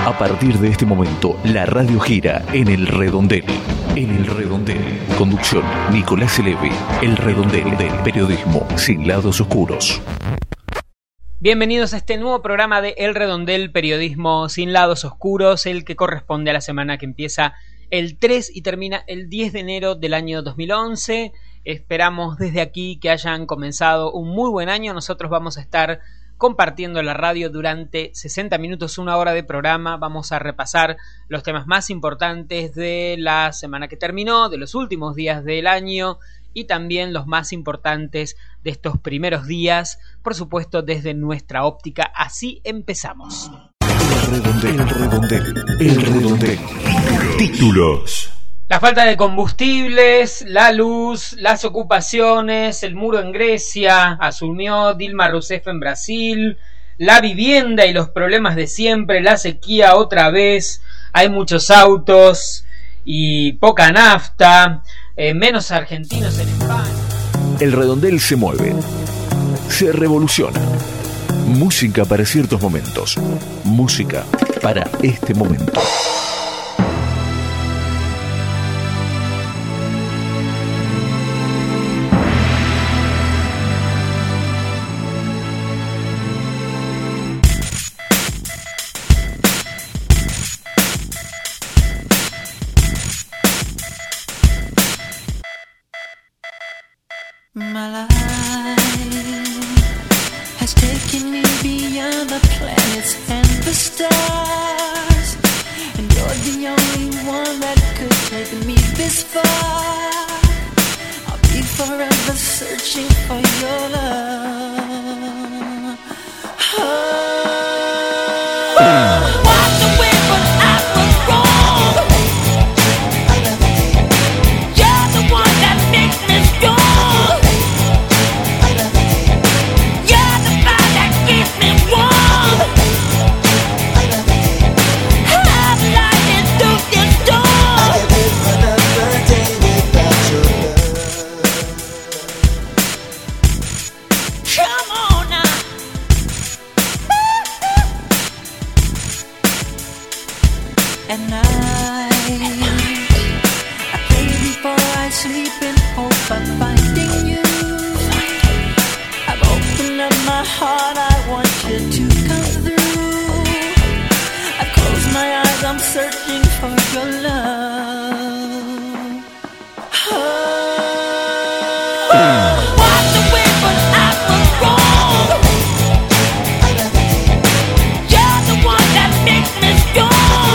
A partir de este momento, la radio gira en El Redondel. En El Redondel. Conducción, Nicolás Elevi. El Redondel del periodismo sin lados oscuros. Bienvenidos a este nuevo programa de El Redondel, periodismo sin lados oscuros, el que corresponde a la semana que empieza el 3 y termina el 10 de enero del año 2011. Esperamos desde aquí que hayan comenzado un muy buen año. Nosotros vamos a estar compartiendo la radio durante 60 minutos, una hora de programa. Vamos a repasar los temas más importantes de la semana que terminó, de los últimos días del año y también los más importantes de estos primeros días, por supuesto desde nuestra óptica. Así empezamos. El Redondel. Títulos. La falta de combustibles, la luz, las ocupaciones, el muro en Grecia, asumió Dilma Rousseff en Brasil, la vivienda y los problemas de siempre, la sequía otra vez, hay muchos autos y poca nafta, menos argentinos en España. El Redondel se mueve, se revoluciona. Música para ciertos momentos, música para este momento. My life has taken me beyond the planets and the stars, and you're the only one that could take me this far. I'll be forever searching for your love. Walked away but I was wrong. You're the one that makes me strong. At night, I pray before I sleep in hope of finding you. I've opened up my heart, I want you to come through. I've closed my eyes, I'm searching for your love. Walked away but I was wrong. You're the one that makes me strong.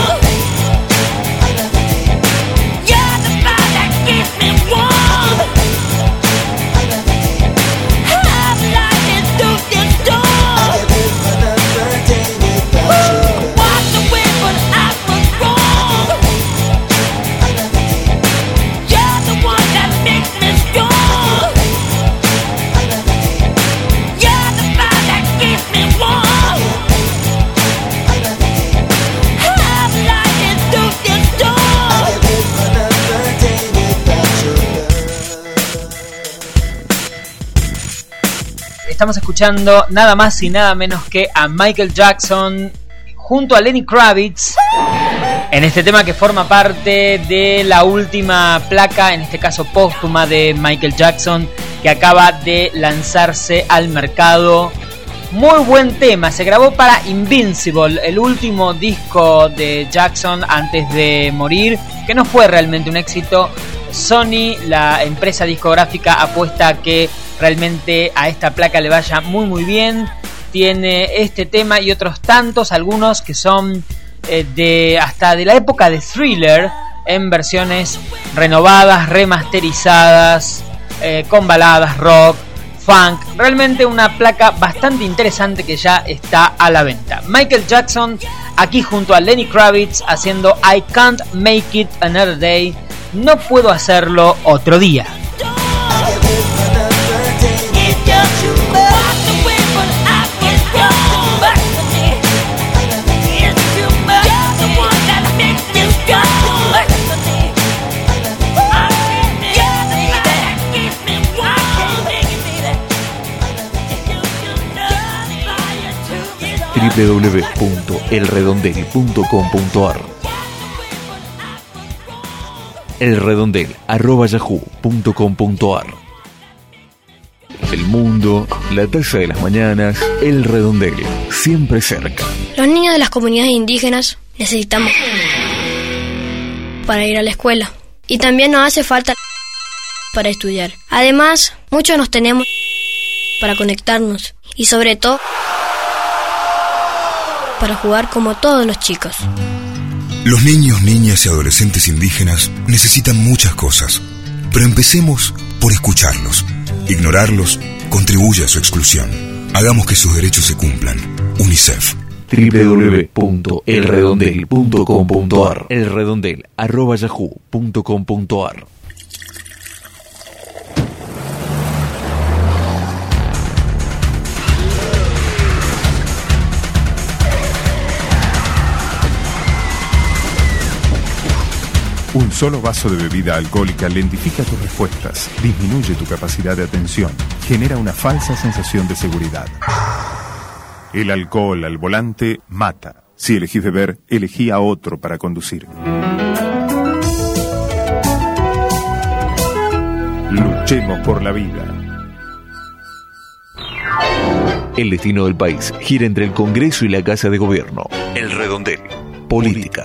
Estamos escuchando nada más y nada menos que a Michael Jackson junto a Lenny Kravitz en este tema que forma parte de la última placa, en este caso póstuma, de Michael Jackson, que acaba de lanzarse al mercado. Muy buen tema, se grabó para Invincible, el último disco de Jackson antes de morir, que no fue realmente un éxito. Sony, la empresa discográfica, apuesta a que realmente a esta placa le vaya muy muy bien. Tiene este tema y otros tantos, algunos que son hasta de la época de Thriller, en versiones renovadas, remasterizadas, con baladas, rock, funk. Realmente una placa bastante interesante que ya está a la venta. Michael Jackson aquí junto a Lenny Kravitz haciendo I Can't Make It Another Day. No puedo hacerlo otro día. www.elredondel.com.ar elredondel@yahoo.com.ar. El mundo, la taza de las mañanas, El Redondel, siempre cerca. Los niños de las comunidades indígenas necesitamos para ir a la escuela. Y también nos hace falta para estudiar. Además, muchos nos tenemos para conectarnos. Y sobre todo, para jugar como todos los chicos. Los niños, niñas y adolescentes indígenas necesitan muchas cosas, pero empecemos por escucharlos. Ignorarlos contribuye a su exclusión. Hagamos que sus derechos se cumplan. UNICEF. www.elredondel.com.ar elredondel@yahoo.com.ar. Un solo vaso de bebida alcohólica lentifica tus respuestas, disminuye tu capacidad de atención, genera una falsa sensación de seguridad. El alcohol al volante mata. Si elegís beber, elegí a otro para conducir. Luchemos por la vida. El destino del país gira entre el Congreso y la Casa de Gobierno. El Redondel. Política.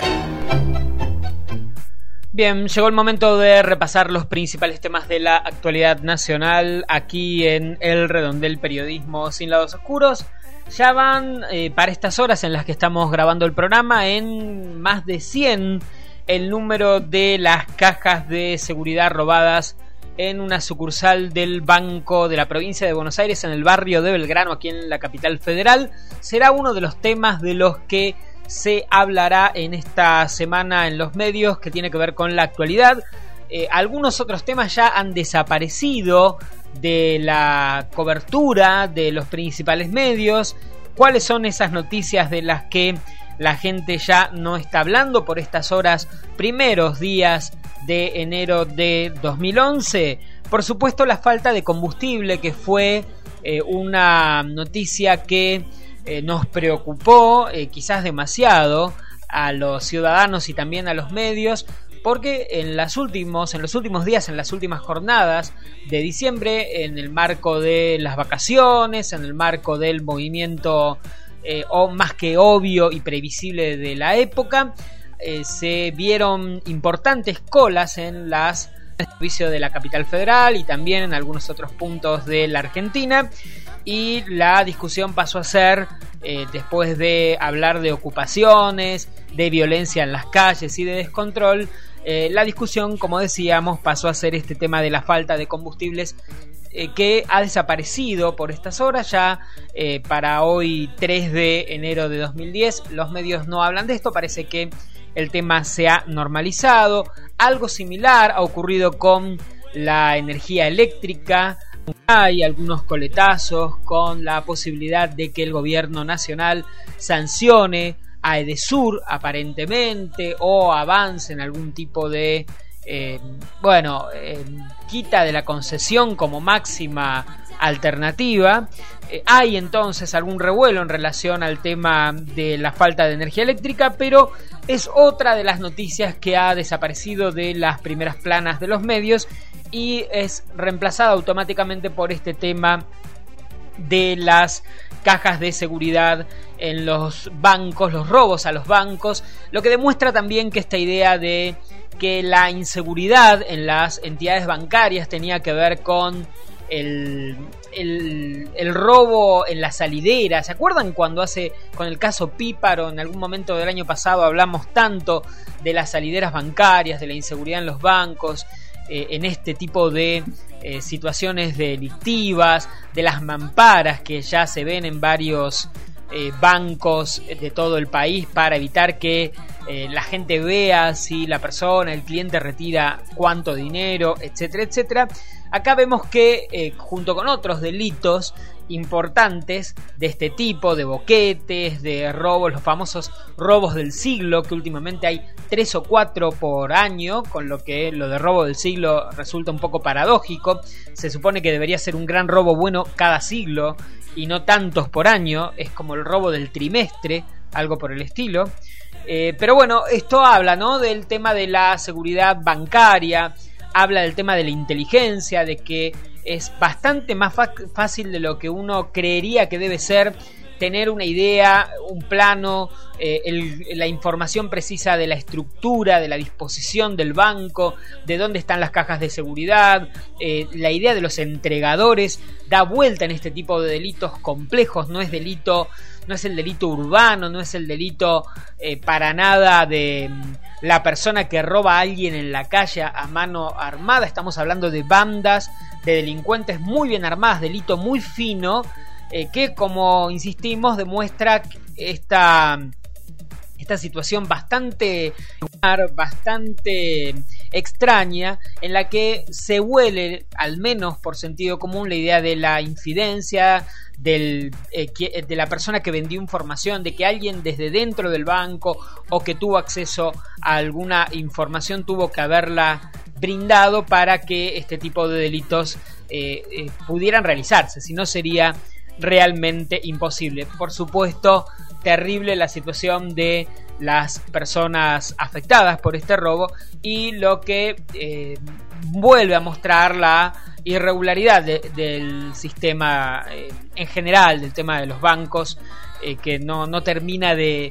Bien, llegó el momento de repasar los principales temas de la actualidad nacional aquí en El Redondel, periodismo sin lados oscuros. Ya van para estas horas en las que estamos grabando el programa en más de 100 el número de las cajas de seguridad robadas en una sucursal del Banco de la Provincia de Buenos Aires en el barrio de Belgrano, aquí en la capital federal. Será uno de los temas de los que se hablará en esta semana en los medios, que tiene que ver con la actualidad. Algunos otros temas ya han desaparecido de la cobertura de los principales medios. ¿Cuáles son esas noticias de las que la gente ya no está hablando por estas horas, primeros días de enero de 2011? Por supuesto, la falta de combustible, que fue una noticia que nos preocupó quizás demasiado a los ciudadanos y también a los medios, porque en los últimos días, en las últimas jornadas de diciembre, en el marco de las vacaciones, en el marco del movimiento o más que obvio y previsible de la época, se vieron importantes colas en las servicios de la capital federal y también en algunos otros puntos de la Argentina. Y la discusión pasó a ser, después de hablar de ocupaciones, de violencia en las calles y de descontrol, la discusión, como decíamos, pasó a ser este tema de la falta de combustibles, que ha desaparecido por estas horas. Ya para hoy, 3 de enero de 2010, los medios no hablan de esto. Parece que el tema se ha normalizado. Algo similar ha ocurrido con la energía eléctrica. Hay algunos coletazos con la posibilidad de que el gobierno nacional sancione a Edesur, aparentemente, o avance en algún tipo de quita de la concesión como máxima alternativa. Hay entonces algún revuelo en relación al tema de la falta de energía eléctrica, pero es otra de las noticias que ha desaparecido de las primeras planas de los medios y es reemplazada automáticamente por este tema de las cajas de seguridad en los bancos, los robos a los bancos, lo que demuestra también que esta idea de que la inseguridad en las entidades bancarias tenía que ver con el robo en la salidera. ¿Se acuerdan cuando con el caso Píparo, en algún momento del año pasado, hablamos tanto de las salideras bancarias, de la inseguridad en los bancos, en este tipo de situaciones delictivas, de las mamparas que ya se ven en varios bancos de todo el país para evitar que la gente vea si la persona, el cliente, retira cuánto dinero, etcétera, etcétera? Acá vemos que junto con otros delitos importantes de este tipo, de boquetes, de robos, los famosos robos del siglo, que últimamente hay 3 o 4 por año, con lo que lo de robo del siglo resulta un poco paradójico. Se supone que debería ser un gran robo bueno cada siglo, y no tantos por año, es como el robo del trimestre, algo por el estilo. Pero bueno, esto habla, ¿no?, del tema de la seguridad bancaria, habla del tema de la inteligencia, de que es bastante más fácil de lo que uno creería que debe ser tener una idea, un plano, la información precisa de la estructura, de la disposición del banco, de dónde están las cajas de seguridad, la idea de los entregadores, da vuelta en este tipo de delitos complejos. No es el delito urbano, no es el delito para nada de la persona que roba a alguien en la calle a mano armada. Estamos hablando de bandas de delincuentes muy bien armadas, delito muy fino, que, como insistimos, demuestra esta situación bastante extraña, en la que se huele, al menos por sentido común, la idea de la infidencia, de la persona que vendió información, de que alguien desde dentro del banco o que tuvo acceso a alguna información tuvo que haberla brindado para que este tipo de delitos pudieran realizarse, si no sería realmente imposible. Por supuesto, terrible la situación de las personas afectadas por este robo, y lo que vuelve a mostrar la irregularidad del sistema en general, del tema de los bancos, que no termina de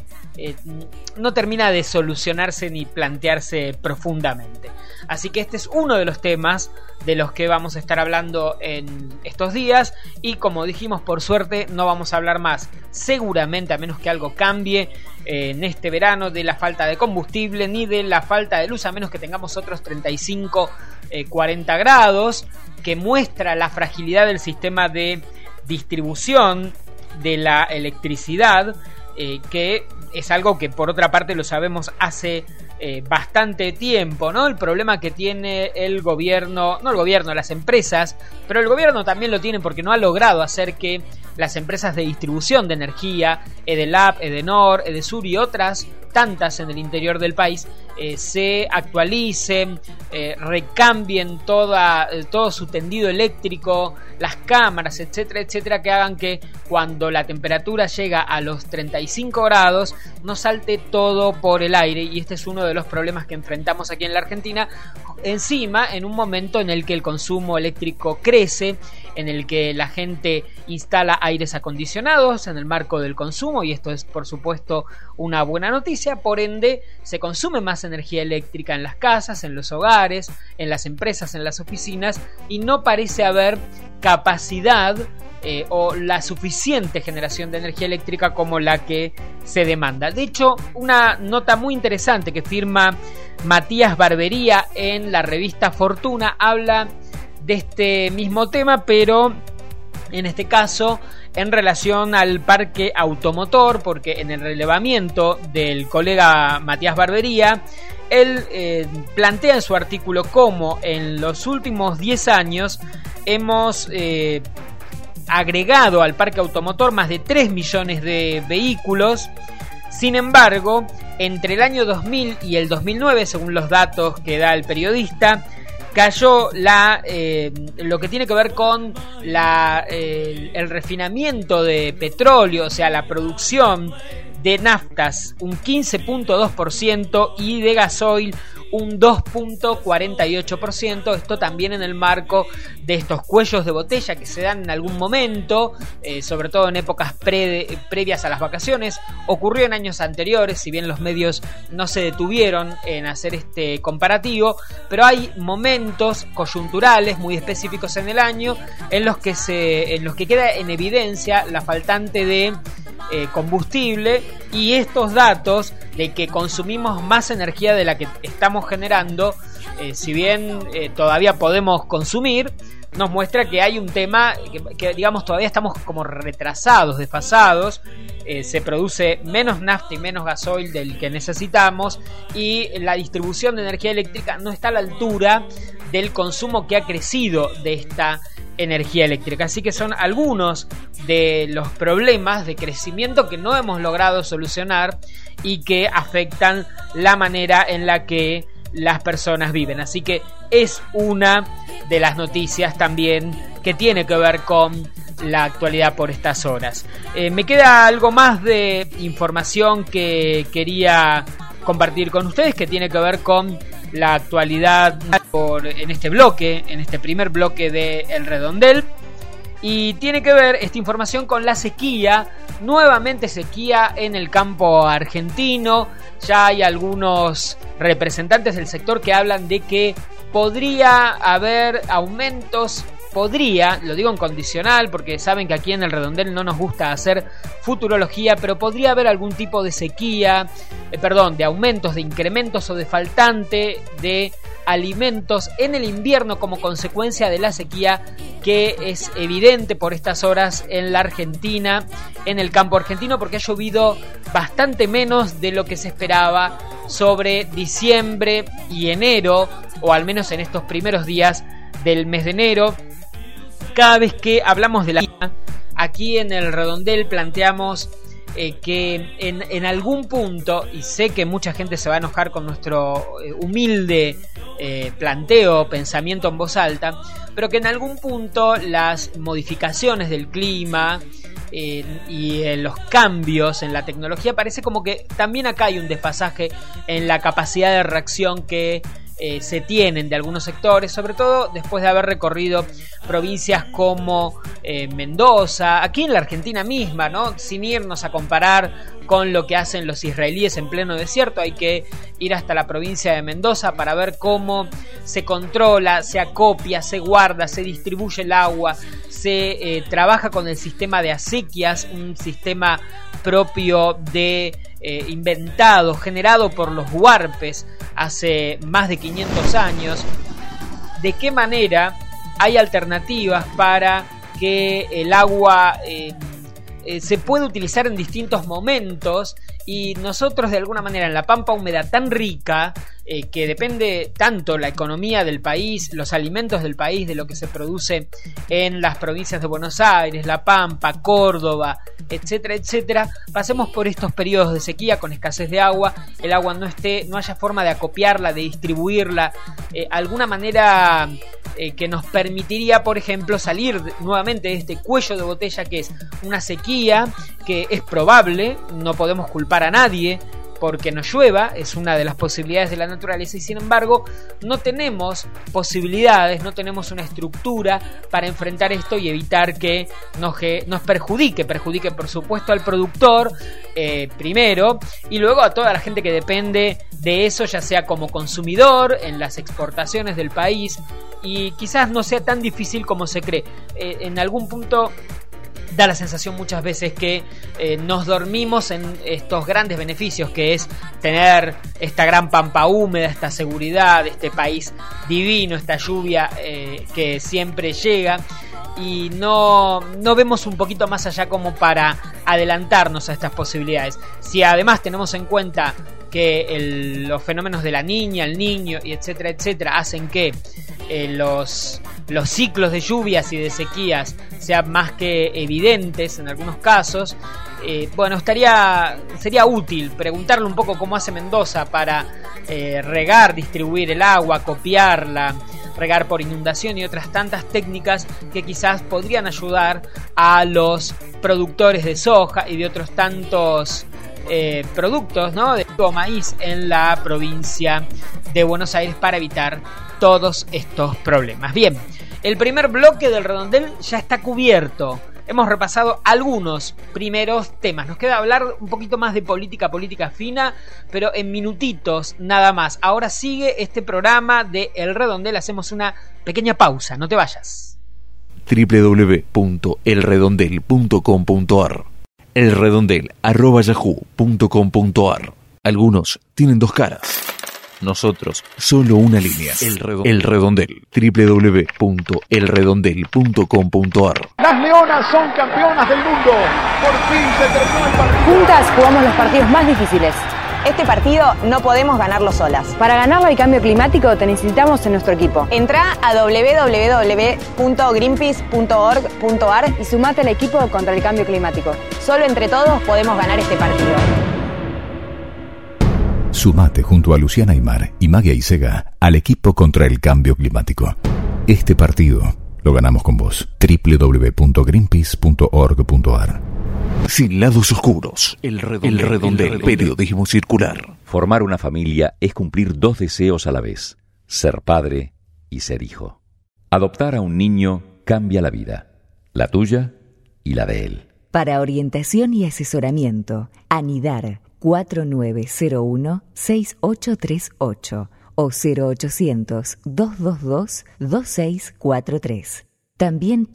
solucionarse ni plantearse profundamente. Así que este es uno de los temas de los que vamos a estar hablando en estos días, y como dijimos, por suerte no vamos a hablar más, seguramente, a menos que algo cambie en este verano, de la falta de combustible ni de la falta de luz, a menos que tengamos otros 35, 40 grados, que muestra la fragilidad del sistema de distribución de la electricidad, que es algo que por otra parte lo sabemos hace bastante tiempo, ¿no? El problema que tiene el gobierno, no el gobierno, las empresas, pero el gobierno también lo tiene porque no ha logrado hacer que las empresas de distribución de energía, Edelap, Edenor, Edesur y otras tantas en el interior del país, se actualicen, recambien todo su tendido eléctrico, las cámaras, etcétera, etcétera, que hagan que cuando la temperatura llega a los 35 grados no salte todo por el aire. Y este es uno de los problemas que enfrentamos aquí en la Argentina, encima en un momento en el que el consumo eléctrico crece, en el que la gente instala aires acondicionados en el marco del consumo, y esto es por supuesto una buena noticia. Por ende, se consume más energía eléctrica en las casas, en los hogares, en las empresas, en las oficinas, y no parece haber capacidad o la suficiente generación de energía eléctrica como la que se demanda. De hecho, una nota muy interesante que firma Matías Barbería en la revista Fortuna habla de este mismo tema, pero en este caso en relación al parque automotor, porque en el relevamiento del colega Matías Barbería, él plantea en su artículo cómo en los últimos 10 años hemos agregado al parque automotor más de 3 millones de vehículos. Sin embargo, entre el año 2000 y el 2009, según los datos que da el periodista, cayó lo que tiene que ver con el refinamiento de petróleo, o sea, la producción de naftas, un 15.2%, y de gasoil un 2.48%. Esto también en el marco de estos cuellos de botella que se dan en algún momento, sobre todo en épocas previas a las vacaciones. Ocurrió en años anteriores, si bien los medios no se detuvieron en hacer este comparativo, pero hay momentos coyunturales muy específicos en el año en los que queda en evidencia la faltante de combustible, y estos datos de que consumimos más energía de la que estamos generando, si bien todavía podemos consumir, nos muestra que hay un tema que digamos todavía estamos como retrasados, desfasados. Se produce menos nafta y menos gasoil del que necesitamos, y la distribución de energía eléctrica no está a la altura del consumo que ha crecido de esta energía eléctrica. Así que son algunos de los problemas de crecimiento que no hemos logrado solucionar y que afectan la manera en la que las personas viven. Así que es una de las noticias también que tiene que ver con la actualidad por estas horas. Me queda algo más de información que quería compartir con ustedes, que tiene que ver con la actualidad en este primer bloque de El Redondel. Y tiene que ver esta información con la sequía, nuevamente sequía en el campo argentino. Ya hay algunos representantes del sector que hablan de que podría haber aumentos, lo digo en condicional porque saben que aquí en El Redondel no nos gusta hacer futurología, pero podría haber algún tipo de sequía, de aumentos, de incrementos o de faltante de alimentos en el invierno como consecuencia de la sequía que es evidente por estas horas en la Argentina, en el campo argentino, porque ha llovido bastante menos de lo que se esperaba sobre diciembre y enero, o al menos en estos primeros días del mes de enero. Cada vez que hablamos de la sequía, aquí en El Redondel planteamos que en algún punto, y sé que mucha gente se va a enojar con nuestro humilde pensamiento en voz alta, pero que en algún punto las modificaciones del clima y los cambios en la tecnología, parece como que también acá hay un desfasaje en la capacidad de reacción que se tienen de algunos sectores, sobre todo después de haber recorrido provincias como Mendoza, aquí en la Argentina misma, ¿no? Sin irnos a comparar con lo que hacen los israelíes en pleno desierto, hay que ir hasta la provincia de Mendoza para ver cómo se controla, se acopia, se guarda, se distribuye el agua, se trabaja con el sistema de acequias, un sistema propio de inventado, generado por los huarpes hace más de 500 años. ¿De qué manera hay alternativas para que el agua se puede utilizar en distintos momentos? Y nosotros de alguna manera en la pampa húmeda tan rica, que depende tanto la economía del país, los alimentos del país, de lo que se produce en las provincias de Buenos Aires, La Pampa, Córdoba, etcétera, etcétera, pasemos por estos periodos de sequía con escasez de agua, el agua no haya forma de acopiarla, de distribuirla, alguna manera que nos permitiría, por ejemplo, salir nuevamente de este cuello de botella que es una sequía, que es probable, no podemos culpar a nadie porque no llueva, es una de las posibilidades de la naturaleza, y sin embargo no tenemos posibilidades, no tenemos una estructura para enfrentar esto y evitar que nos perjudique por supuesto al productor primero, y luego a toda la gente que depende de eso, ya sea como consumidor, en las exportaciones del país, y quizás no sea tan difícil como se cree. En algún punto da la sensación muchas veces que nos dormimos en estos grandes beneficios que es tener esta gran pampa húmeda, esta seguridad, este país divino, esta lluvia que siempre llega, y no vemos un poquito más allá como para adelantarnos a estas posibilidades. Si además tenemos en cuenta que los fenómenos de la niña, el niño y etcétera, etcétera, hacen que los ciclos de lluvias y de sequías sean más que evidentes en algunos casos, sería útil preguntarle un poco cómo hace Mendoza para regar, distribuir el agua, copiarla, regar por inundación y otras tantas técnicas que quizás podrían ayudar a los productores de soja y de otros tantos productos, ¿no?, de maíz en la provincia de Buenos Aires para evitar todos estos problemas. Bien, el primer bloque del Redondel ya está cubierto. Hemos repasado algunos primeros temas. Nos queda hablar un poquito más de política fina, pero en minutitos nada más. Ahora sigue este programa de El Redondel. Hacemos una pequeña pausa, no te vayas. www.elredondel.com.ar elredondel@yahoo.com.ar. Algunos tienen dos caras, nosotros solo una línea. El Redondel, www.elredondel.com.ar. Las Leonas son campeonas del mundo. Por fin se terminó el partido. Juntas jugamos los partidos más difíciles. Este partido no podemos ganarlo solas. Para ganarlo al cambio climático te necesitamos en nuestro equipo. Entrá a www.greenpeace.org.ar y sumate al equipo contra el cambio climático. Solo entre todos podemos ganar este partido. Sumate junto a Luciana Aymar y Magia Isega al equipo contra el cambio climático. Este partido lo ganamos con vos. www.greenpeace.org.ar. Sin lados oscuros. El redondel. Periodismo circular. Formar una familia es cumplir dos deseos a la vez: ser padre y ser hijo. Adoptar a un niño cambia la vida, la tuya y la de él. Para orientación y asesoramiento, ANIDAR 4901-6838 o 0800-222-2643. También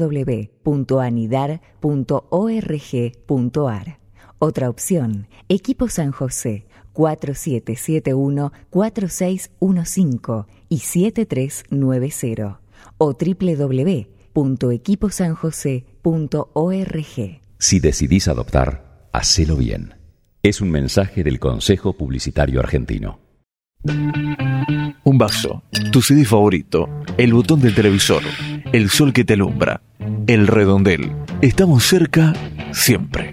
www.anidar.org.ar. Otra opción, Equipo San José 4771-4615 y 7390 o www.equiposanjose.org. Si decidís adoptar, hacelo bien. Es un mensaje del Consejo Publicitario Argentino. Un vaso, tu CD favorito, el botón del televisor, el sol que te alumbra, el redondel. Estamos cerca siempre.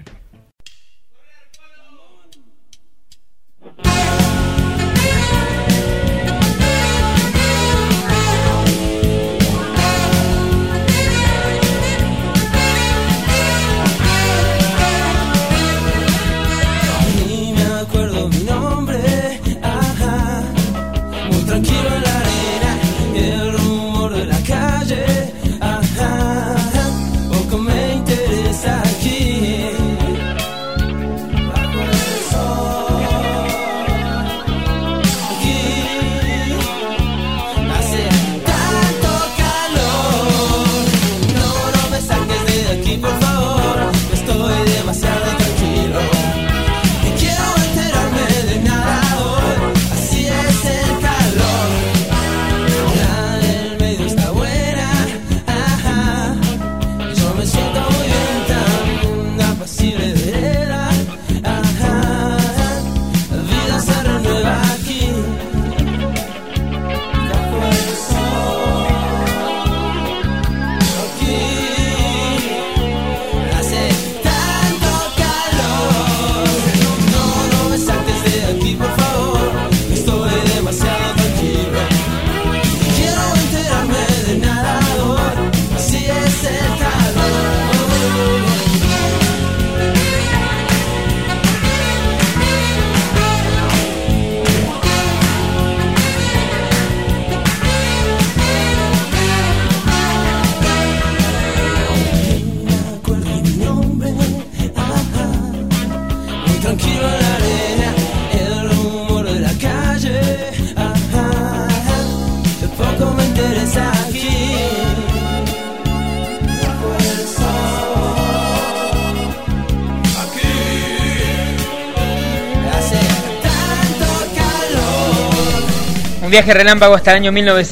Un viaje relámpago hasta el año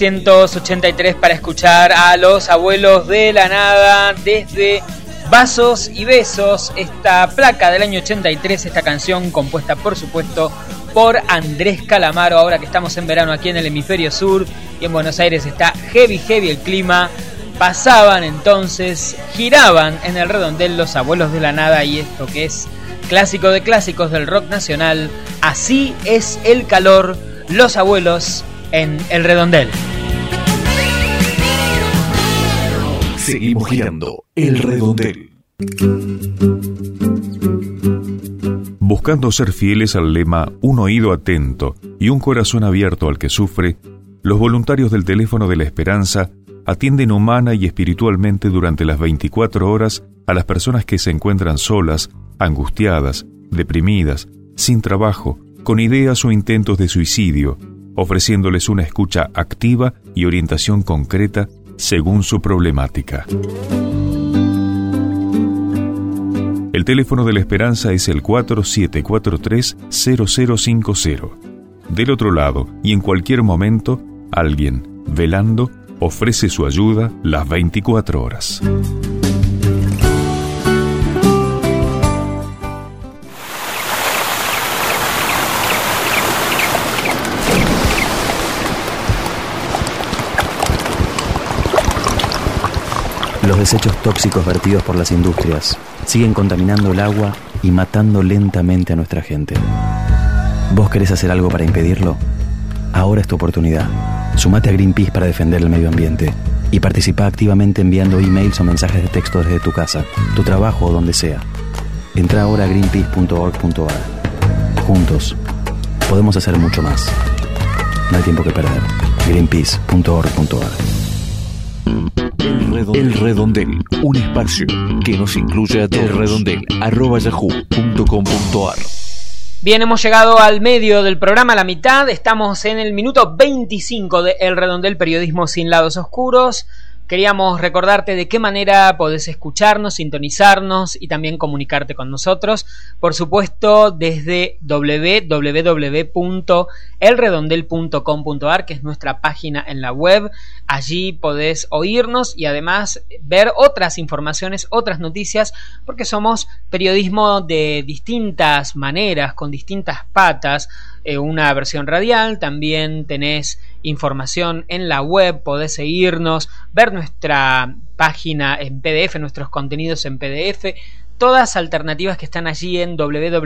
1983 para escuchar a Los Abuelos de la Nada desde Vasos y Besos, esta placa del año 83, esta canción compuesta por supuesto por Andrés Calamaro. Ahora que estamos en verano aquí en el hemisferio sur y en Buenos Aires está heavy el clima, pasaban entonces, giraban en el redondel Los Abuelos de la Nada y esto que es clásico de clásicos del rock nacional, Así es el calor, Los Abuelos en el redondel. Seguimos girando el redondel. Buscando ser fieles al lema Un oído atento y un corazón abierto al que sufre, los voluntarios del Teléfono de la Esperanza atienden humana y espiritualmente durante las 24 horas a las personas que se encuentran solas, angustiadas, deprimidas, sin trabajo, con ideas o intentos de suicidio, ofreciéndoles una escucha activa y orientación concreta según su problemática. El teléfono de la Esperanza es el 4743-0050. Del otro lado, y en cualquier momento, alguien, velando, ofrece su ayuda las 24 horas. Los desechos tóxicos vertidos por las industrias siguen contaminando el agua y matando lentamente a nuestra gente. ¿Vos querés hacer algo para impedirlo? Ahora es tu oportunidad. Sumate a Greenpeace para defender el medio ambiente y participa activamente enviando emails o mensajes de texto desde tu casa, tu trabajo o donde sea. Entra ahora a greenpeace.org.ar. Juntos podemos hacer mucho más. No hay tiempo que perder. greenpeace.org.ar. El Redondel, un espacio que nos incluye a todos. elredondel@yahoo.com.ar. Bien, hemos llegado al medio del programa, a la mitad. Estamos en el minuto 25 de El Redondel, periodismo sin lados oscuros. Queríamos recordarte de qué manera podés escucharnos, sintonizarnos y también comunicarte con nosotros. Por supuesto, desde www.elredondel.com.ar, que es nuestra página en la web. Allí podés oírnos y además ver otras informaciones, otras noticias, porque somos periodismo de distintas maneras, con distintas patas. Una versión radial, también tenés información en la web, podés seguirnos, ver nuestra página en PDF, nuestros contenidos en PDF, todas alternativas que están allí en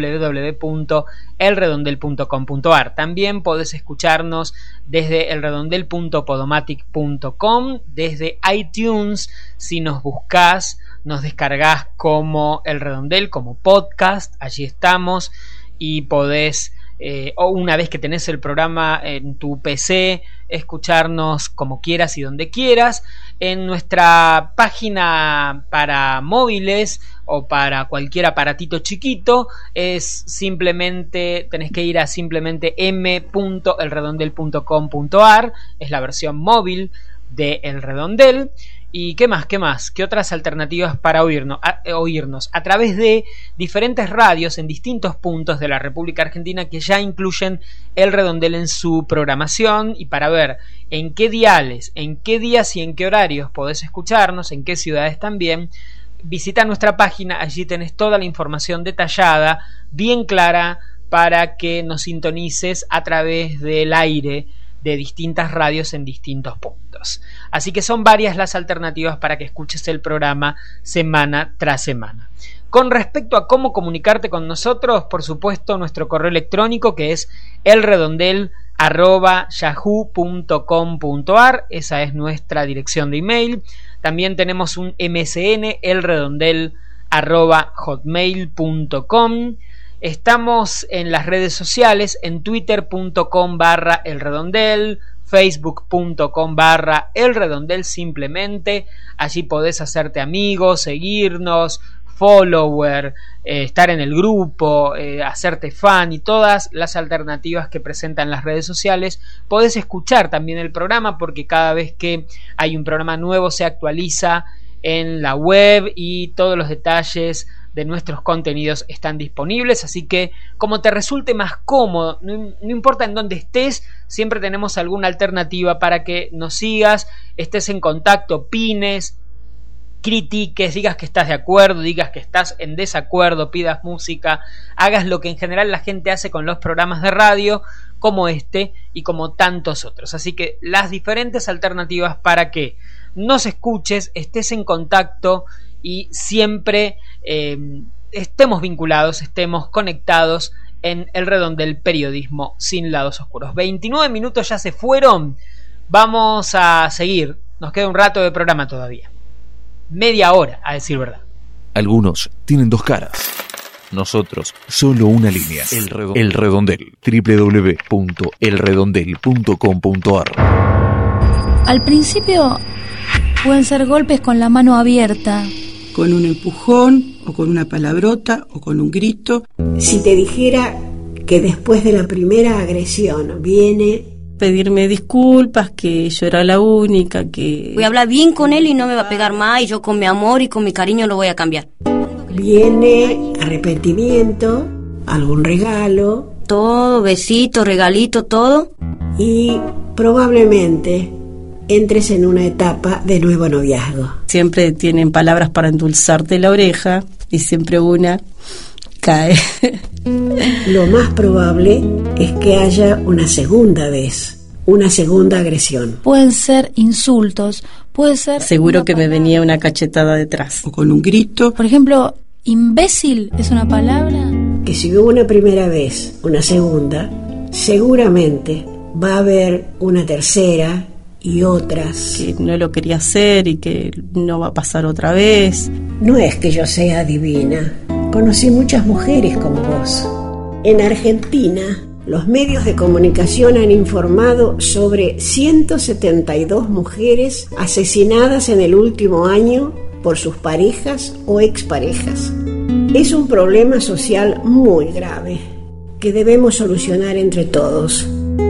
www.elredondel.com.ar. También podés escucharnos desde elredondel.podomatic.com, desde iTunes. Si nos buscás, nos descargás como El Redondel, como podcast, allí estamos, y podés o una vez que tenés el programa en tu PC, escucharnos como quieras y donde quieras. En nuestra página para móviles o para cualquier aparatito chiquito es simplemente, tenés que ir a simplemente m.elredondel.com.ar, es la versión móvil de El Redondel. ¿Y qué más? ¿Qué otras alternativas para oírnos? A través de diferentes radios en distintos puntos de la República Argentina que ya incluyen El Redondel en su programación, y para ver en qué diales, en qué días y en qué horarios podés escucharnos, en qué ciudades también, visita nuestra página. Allí tenés toda la información detallada, bien clara, para que nos sintonices a través del aire de distintas radios en distintos puntos. Así que son varias las alternativas para que escuches el programa semana tras semana. Con respecto a cómo comunicarte con nosotros, por supuesto, nuestro correo electrónico, que es elredondel@yahoo.com.ar, esa es nuestra dirección de email. También tenemos un MSN, elredondel@hotmail.com. Estamos en las redes sociales, en twitter.com/elredondel, facebook.com/elredondel simplemente. Allí podés hacerte amigos, seguirnos, follower, estar en el grupo, hacerte fan y todas las alternativas que presentan las redes sociales. Podés escuchar también el programa, porque cada vez que hay un programa nuevo se actualiza en la web y todos los detalles de nuestros contenidos están disponibles. Así que, como te resulte más cómodo, no importa en dónde estés, siempre tenemos alguna alternativa para que nos sigas, estés en contacto, opines, critiques, digas que estás de acuerdo, digas que estás en desacuerdo, pidas música, hagas lo que en general la gente hace con los programas de radio como este y como tantos otros. Así que las diferentes alternativas para que nos escuches, estés en contacto y siempre estemos vinculados, estemos conectados en El Redondel, periodismo sin lados oscuros. 29 minutos ya se fueron. Vamos a seguir, nos queda un rato de programa todavía, media hora a decir verdad. Algunos tienen dos caras, nosotros solo una línea. El Redondel, www.elredondel.com.ar. Al principio pueden ser golpes con la mano abierta, con un empujón, o con una palabrota, o con un grito. Si te dijera que después de la primera agresión viene pedirme disculpas, que yo era la única, que voy a hablar bien con él y no me va a pegar más, y yo con mi amor y con mi cariño lo voy a cambiar. Viene arrepentimiento, algún regalo, todo, besito, regalito, todo, y probablemente entres en una etapa de nuevo noviazgo. Siempre tienen palabras para endulzarte la oreja y siempre una cae. Lo más probable es que haya una segunda vez, una segunda agresión. Pueden ser insultos, puede ser... Seguro que me venía una cachetada detrás. O con un grito. Por ejemplo, imbécil es una palabra que si hubo una primera vez, una segunda, seguramente va a haber una tercera y otras. Que no lo quería hacer y que no va a pasar otra vez. No es que yo sea divina. Conocí muchas mujeres como vos. En Argentina, los medios de comunicación han informado sobre 172 mujeres asesinadas en el último año por sus parejas o exparejas. Es un problema social muy grave que debemos solucionar entre todos.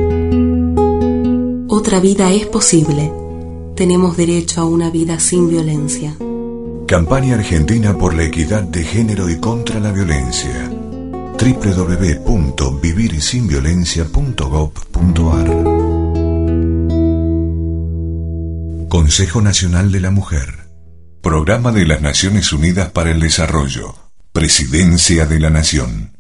Otra vida es posible. Tenemos derecho a una vida sin violencia. Campaña Argentina por la equidad de género y contra la violencia. www.vivirsinviolencia.gov.ar. Consejo Nacional de la Mujer. Programa de las Naciones Unidas para el Desarrollo. Presidencia de la Nación.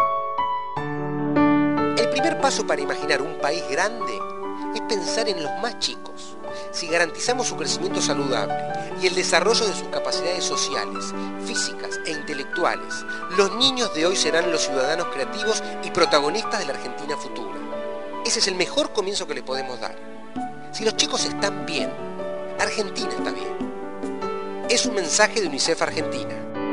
El primer paso para imaginar un país grande es pensar en los más chicos. Si garantizamos su crecimiento saludable y el desarrollo de sus capacidades sociales, físicas e intelectuales, los niños de hoy serán los ciudadanos creativos y protagonistas de la Argentina futura. Ese es el mejor comienzo que le podemos dar. Si los chicos están bien, Argentina está bien. Es un mensaje de UNICEF Argentina.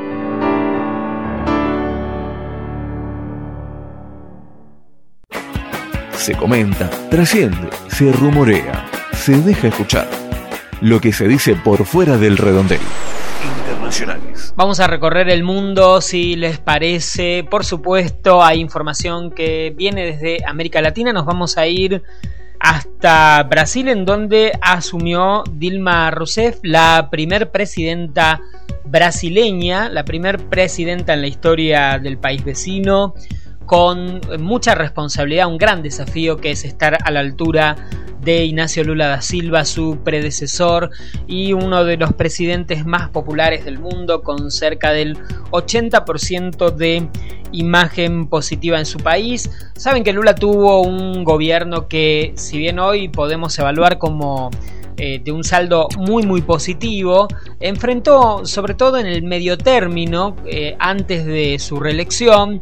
Se comenta, trasciende, se rumorea, se deja escuchar. Lo que se dice por fuera del redondel. Internacionales. Vamos a recorrer el mundo, si les parece. Por supuesto, hay información que viene desde América Latina. Nos vamos a ir hasta Brasil, en donde asumió Dilma Rousseff, la primer presidenta brasileña, la primer presidenta en la historia del país vecino, con mucha responsabilidad, un gran desafío que es estar a la altura de Ignacio Lula da Silva, su predecesor y uno de los presidentes más populares del mundo, con cerca del 80% de imagen positiva en su país. Saben que Lula tuvo un gobierno que, si bien hoy podemos evaluar como de un saldo muy positivo, enfrentó, sobre todo en el medio término, antes de su reelección,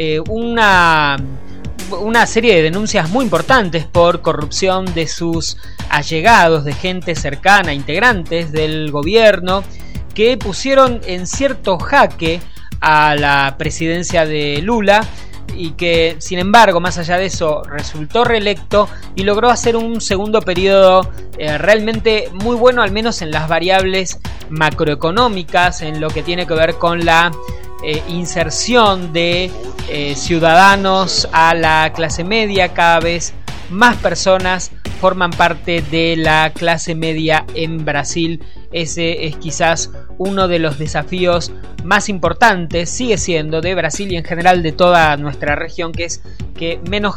una serie de denuncias muy importantes por corrupción de sus allegados, de gente cercana, integrantes del gobierno, que pusieron en cierto jaque a la presidencia de Lula, y que, sin embargo, más allá de eso, resultó reelecto y logró hacer un segundo periodo realmente muy bueno, al menos en las variables macroeconómicas, en lo que tiene que ver con la inserción de ciudadanos a la clase media. Cada vez más personas forman parte de la clase media en Brasil. Ese es quizás uno de los desafíos más importantes, sigue siendo, de Brasil y en general de toda nuestra región, que es que menos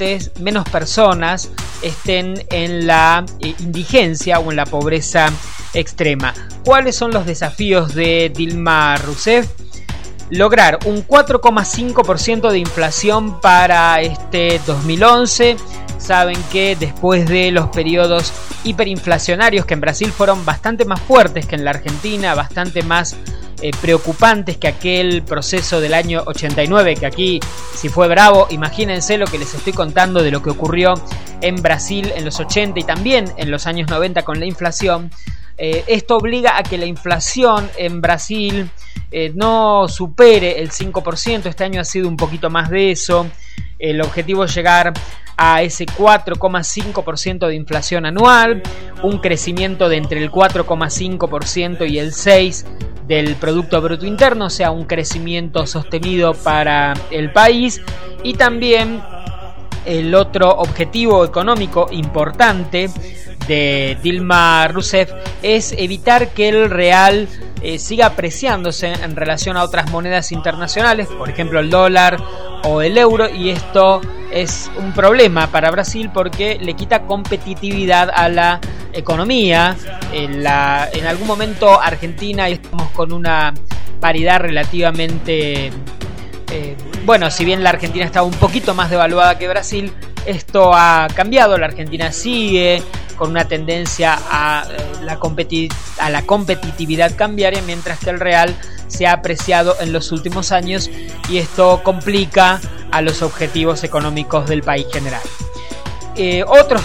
personas estén en la indigencia o en la pobreza extrema. ¿Cuáles son los desafíos de Dilma Rousseff? Lograr un 4,5% de inflación para este 2011. Saben que después de los periodos hiperinflacionarios, que en Brasil fueron bastante más fuertes que en la Argentina, bastante más preocupantes que aquel proceso del año 89, que aquí, si fue bravo, imagínense lo que les estoy contando de lo que ocurrió en Brasil en los 80 y también en los años 90 con la inflación. Esto obliga a que la inflación en Brasil no supere el 5%. Este año ha sido un poquito más de eso. El objetivo es llegar a ese 4,5% de inflación anual, un crecimiento de entre el 4,5% y el 6% del Producto Bruto Interno, o sea, un crecimiento sostenido para el país. Y también el otro objetivo económico importante de Dilma Rousseff es evitar que el real siga apreciándose en relación a otras monedas internacionales, por ejemplo el dólar o el euro, y esto es un problema para Brasil porque le quita competitividad a la economía. En algún momento Argentina, estamos con una paridad relativamente bueno, si bien la Argentina estaba un poquito más devaluada que Brasil, esto ha cambiado. La Argentina sigue con una tendencia a la competitividad cambiaria, mientras que el real se ha apreciado en los últimos años, y esto complica a los objetivos económicos del país general. Otro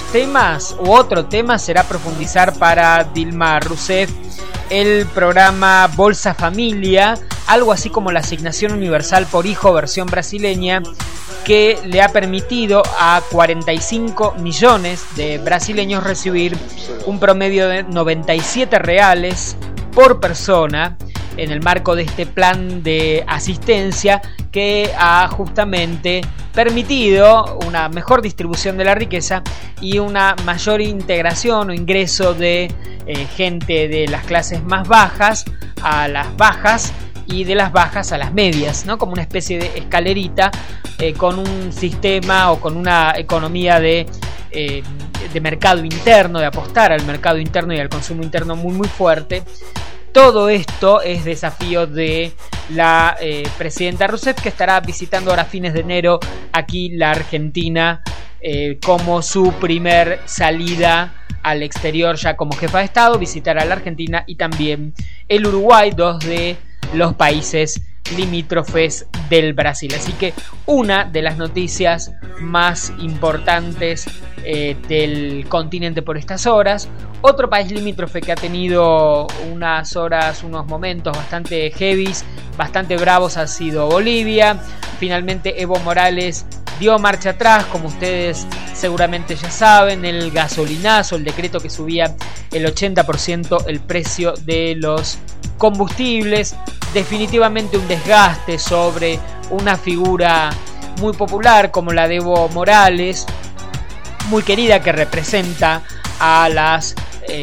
tema será profundizar para Dilma Rousseff el programa Bolsa Familia, algo así como la asignación universal por hijo versión brasileña, que le ha permitido a 45 millones de brasileños recibir un promedio de 97 reales por persona en el marco de este plan de asistencia que ha justamente permitido una mejor distribución de la riqueza y una mayor integración o ingreso de gente de las clases más bajas a las bajas y de las bajas a las medias, ¿no? Como una especie de escalerita con un sistema o con una economía de mercado interno, de apostar al mercado interno y al consumo interno muy fuerte. Todo esto es desafío de la presidenta Rousseff, que estará visitando ahora a fines de enero aquí la Argentina como su primer salida al exterior ya como jefa de Estado. Visitará la Argentina y también el Uruguay, dos de los países limítrofes del Brasil. Así que una de las noticias más importantes del continente por estas horas. Otro país limítrofe que ha tenido unos momentos bastante heavies, bastante bravos, ha sido Bolivia. Finalmente Evo Morales dio marcha atrás, como ustedes seguramente ya saben, el gasolinazo, el decreto que subía el 80% el precio de los combustibles. Definitivamente un desgaste sobre una figura muy popular como la de Evo Morales, muy querida, que representa a las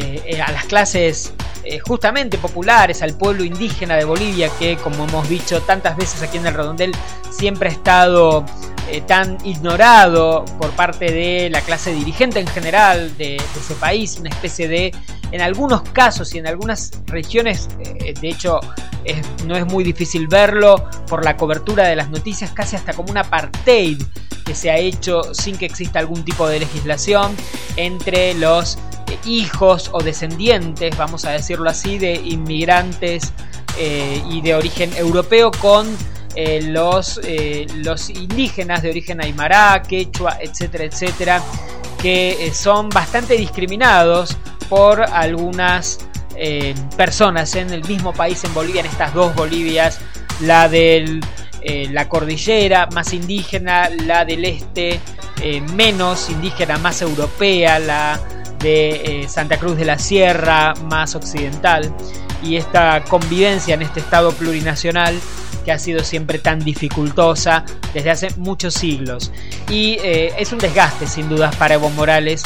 clases justamente populares, al pueblo indígena de Bolivia, que, como hemos dicho tantas veces aquí en el Redondel, siempre ha estado tan ignorado por parte de la clase dirigente en general de ese país, una especie de, en algunos casos y en algunas regiones, de hecho no es muy difícil verlo por la cobertura de las noticias, casi hasta como un apartheid que se ha hecho sin que exista algún tipo de legislación entre los hijos o descendientes, vamos a decirlo así, de inmigrantes y de origen europeo con los indígenas de origen aymara, quechua, etcétera, etcétera, que son bastante discriminados por algunas personas en el mismo país, en Bolivia, en estas dos Bolivias, la de la cordillera, más indígena, la del este, menos indígena, más europea, la de Santa Cruz de la Sierra, más occidental, y esta convivencia en este estado plurinacional que ha sido siempre tan dificultosa desde hace muchos siglos. Y es un desgaste sin dudas para Evo Morales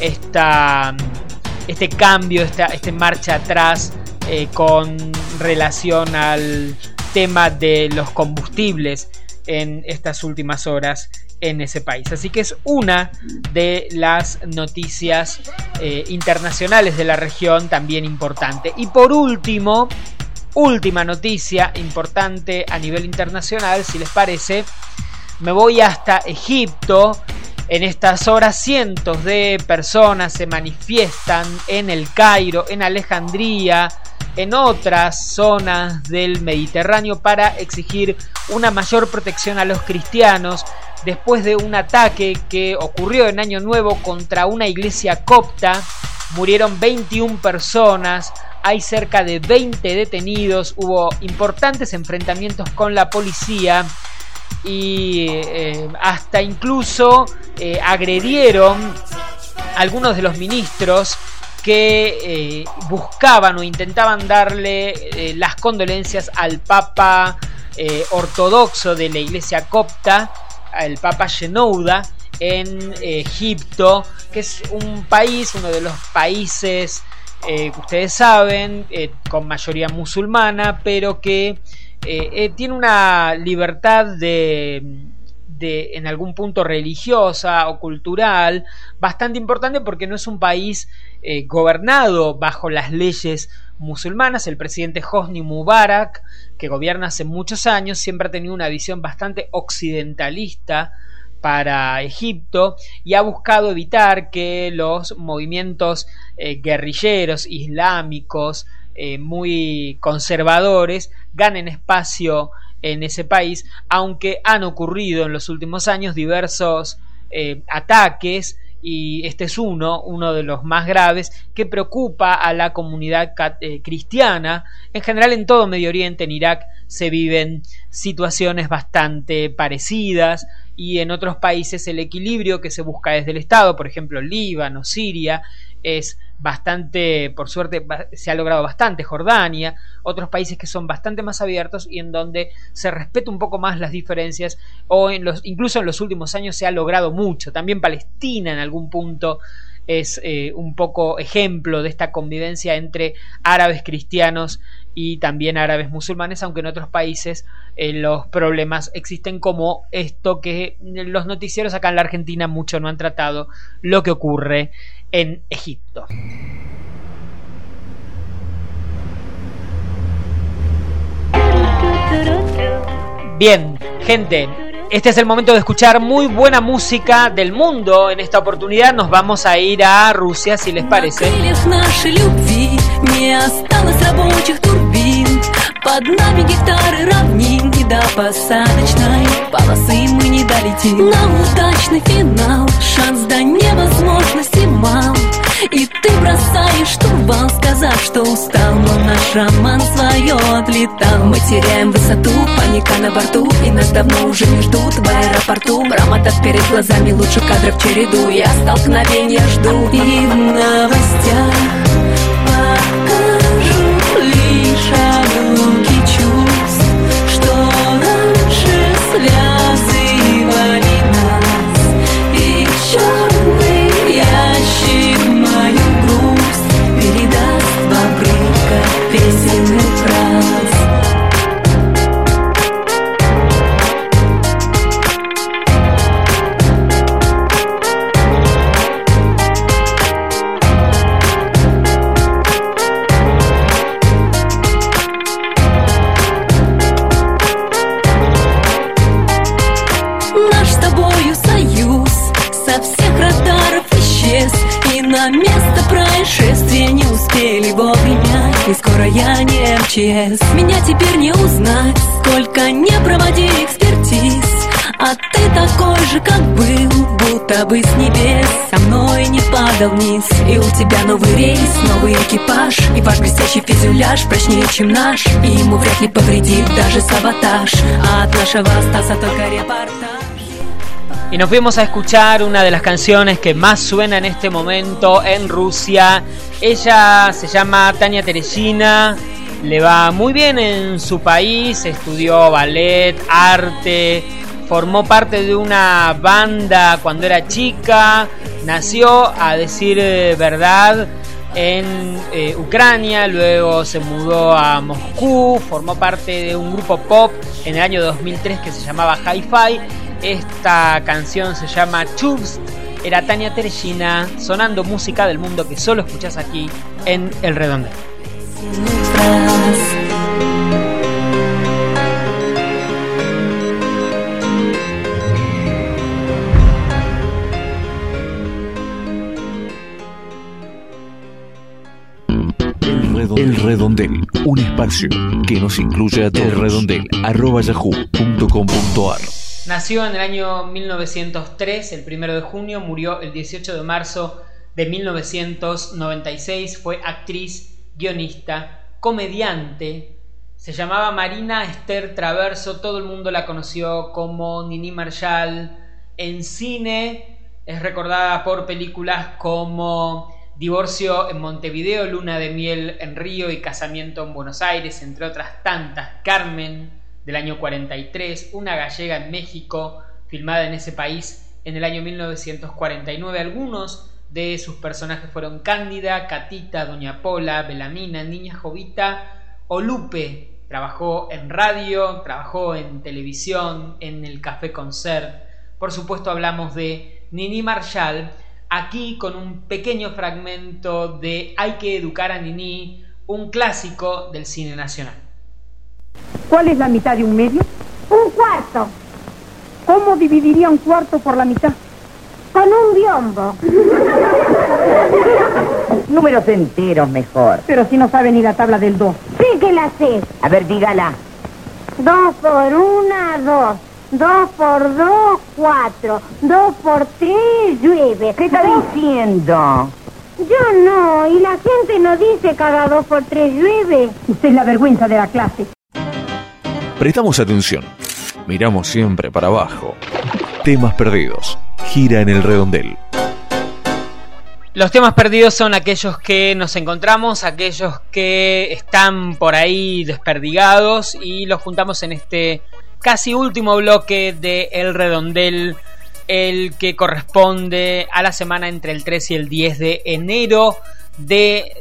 este cambio, esta marcha atrás con relación al tema de los combustibles en estas últimas horas en ese país. Así que es una de las noticias internacionales de la región también importante. Y por último, última noticia importante a nivel internacional, si les parece, me voy hasta Egipto. En estas horas cientos de personas se manifiestan en El Cairo, en Alejandría, en otras zonas del Mediterráneo para exigir una mayor protección a los cristianos después de un ataque que ocurrió en Año Nuevo contra una iglesia copta. Murieron 21 personas, hay cerca de 20 detenidos, hubo importantes enfrentamientos con la policía y hasta incluso agredieron a algunos de los ministros que buscaban o intentaban darle las condolencias al Papa ortodoxo de la iglesia copta, el Papa Shenouda, en Egipto, que es un país, uno de los países que ustedes saben, con mayoría musulmana, pero que tiene una libertad de en algún punto religiosa o cultural bastante importante, porque no es un país gobernado bajo las leyes musulmanas. El presidente Hosni Mubarak, que gobierna hace muchos años, siempre ha tenido una visión bastante occidentalista para Egipto y ha buscado evitar que los movimientos guerrilleros islámicos muy conservadores ganen espacio en ese país, aunque han ocurrido en los últimos años diversos ataques, y este es uno de los más graves, que preocupa a la comunidad cristiana. En general, en todo Medio Oriente, en Irak, se viven situaciones bastante parecidas, y en otros países el equilibrio que se busca desde el Estado, por ejemplo Líbano, Siria, es bastante, por suerte se ha logrado bastante, Jordania, otros países que son bastante más abiertos y en donde se respeta un poco más las diferencias, o incluso en los últimos años se ha logrado mucho. También Palestina en algún punto es un poco ejemplo de esta convivencia entre árabes cristianos y también árabes musulmanes, aunque en otros países los problemas existen, como esto que los noticieros acá en la Argentina mucho no han tratado, lo que ocurre en Egipto. Bien, gente, este es el momento de escuchar muy buena música del mundo. En esta oportunidad nos vamos a ir a Rusia, si les parece. Под нами гектары равнин, и до посадочной полосы мы не долетим. На удачный финал шанс до невозможности мал. И ты бросаешь штурвал, сказав, что устал, но наш роман свое отлетал. Мы теряем высоту, паника на борту, и нас давно уже не ждут в аэропорту. Промотав перед глазами лучше кадров череду, я столкновения жду. И в новостях покажут лишь огоньки чувств, что раньше связывали нас. И черный ящик мою грусть передаст в обрывках песенных фраз. На место происшествия не успели вовремя, и скоро я не МЧС. Меня теперь не узнать, сколько не проводи экспертиз. А ты такой же, как был, будто бы с небес со мной не падал вниз. И у тебя новый рейс, новый экипаж, и ваш блестящий фюзеляж прочнее, чем наш, и ему вряд ли повредит даже саботаж. А от нашего остался только репортаж. Y nos fuimos a escuchar una de las canciones que más suena en este momento en Rusia. Ella se llama Tania Teresina, le va muy bien en su país, estudió ballet, arte, formó parte de una banda cuando era chica, nació, a decir verdad, en Ucrania, luego se mudó a Moscú, formó parte de un grupo pop en el año 2003 que se llamaba Hi-Fi. Esta canción se llama Chubst. Era Tania Teresina sonando música del mundo que solo escuchás aquí en El Redondel. El Redondel, un espacio que nos incluye a todos. elredondel@yahoo.com.ar. Nació en el año 1903, el 1 de junio, murió el 18 de marzo de 1996, fue actriz, guionista, comediante, se llamaba Marina Esther Traverso, todo el mundo la conoció como Nini Marshall. En cine es recordada por películas como Divorcio en Montevideo, Luna de Miel en Río y Casamiento en Buenos Aires, entre otras tantas. Carmen, del año 43, Una gallega en México, filmada en ese país en el año 1949. Algunos de sus personajes fueron Cándida, Catita, Doña Pola, Belamina, Niña Jovita o Lupe. Trabajó en radio, trabajó en televisión, en el Café Concert. Por supuesto hablamos de Nini Marshall, aquí con un pequeño fragmento de Hay que educar a Nini, un clásico del cine nacional. ¿Cuál es la mitad de un medio? Un cuarto. ¿Cómo dividiría un cuarto por la mitad? Con un biombo. Números enteros mejor. Pero si no sabe ni la tabla del 2. Sí que la sé. A ver, dígala. 2 por 1, 2. 2 por 2, 4. 2 por 3, llueve. ¿Qué está diciendo? Yo no, y la gente no dice cada 2 por 3 llueve. Usted es la vergüenza de la clase. Prestamos atención. Miramos siempre para abajo. Temas perdidos. Gira en el redondel. Los temas perdidos son aquellos que nos encontramos, aquellos que están por ahí desperdigados, y los juntamos en este casi último bloque de El Redondel, el que corresponde a la semana entre el 3 y el 10 de enero de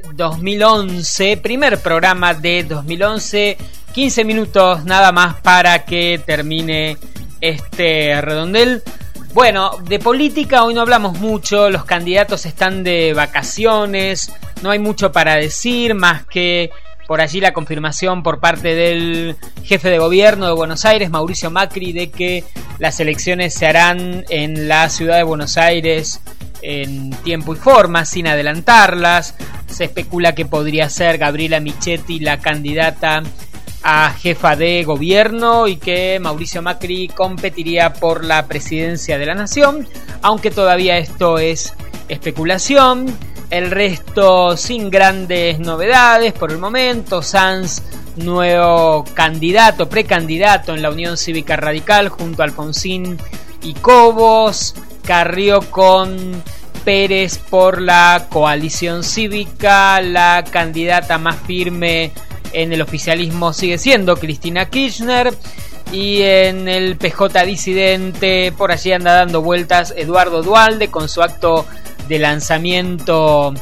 2011, primer programa de 2011, 15 minutos nada más para que termine este redondel. Bueno, de política hoy no hablamos mucho, los candidatos están de vacaciones, no hay mucho para decir, más que por allí la confirmación por parte del jefe de gobierno de Buenos Aires, Mauricio Macri, de que las elecciones se harán en la ciudad de Buenos Aires en tiempo y forma, sin adelantarlas. Se especula que podría ser Gabriela Michetti la candidata a jefa de gobierno y que Mauricio Macri competiría por la presidencia de la nación, aunque todavía esto es especulación. El resto sin grandes novedades por el momento. Sanz, nuevo candidato, precandidato en la Unión Cívica Radical junto a Alfonsín y Cobos. Carrió con Pérez por la coalición cívica. La candidata más firme en el oficialismo sigue siendo Cristina Kirchner. Y en el PJ disidente por allí anda dando vueltas Eduardo Duhalde con su acto de lanzamiento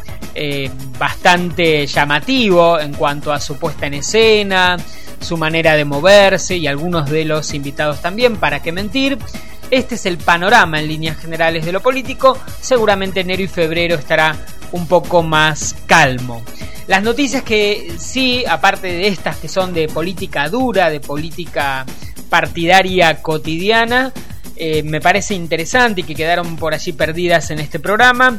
bastante llamativo en cuanto a su puesta en escena, su manera de moverse y algunos de los invitados también, para qué mentir. Este es el panorama en líneas generales de lo político. Seguramente enero y febrero estará un poco más calmo. Las noticias que sí, aparte de estas que son de política dura, de política partidaria cotidiana, me parece interesante y que quedaron por allí perdidas en este programa.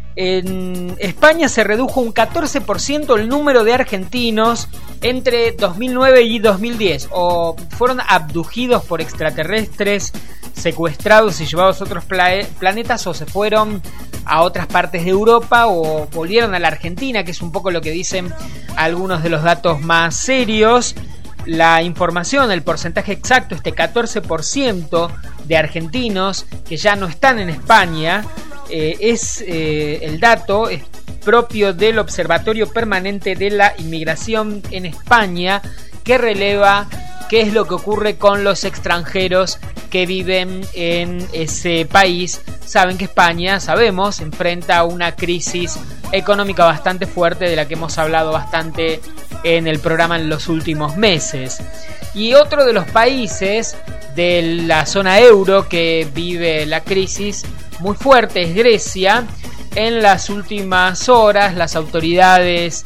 En España se redujo un 14% el número de argentinos entre 2009 y 2010, o fueron abducidos por extraterrestres, secuestrados y llevados a otros planetas, o se fueron a otras partes de Europa o volvieron a la Argentina, que es un poco lo que dicen algunos de los datos más serios. La información, el porcentaje exacto, este 14% de argentinos que ya no están en España, el dato es propio del Observatorio Permanente de la Inmigración en España, que releva qué es lo que ocurre con los extranjeros que viven en ese país. Saben que España, sabemos, enfrenta una crisis económica bastante fuerte, de la que hemos hablado bastante en el programa en los últimos meses. Y otro de los países de la zona euro que vive la crisis muy fuerte es Grecia. En las últimas horas las autoridades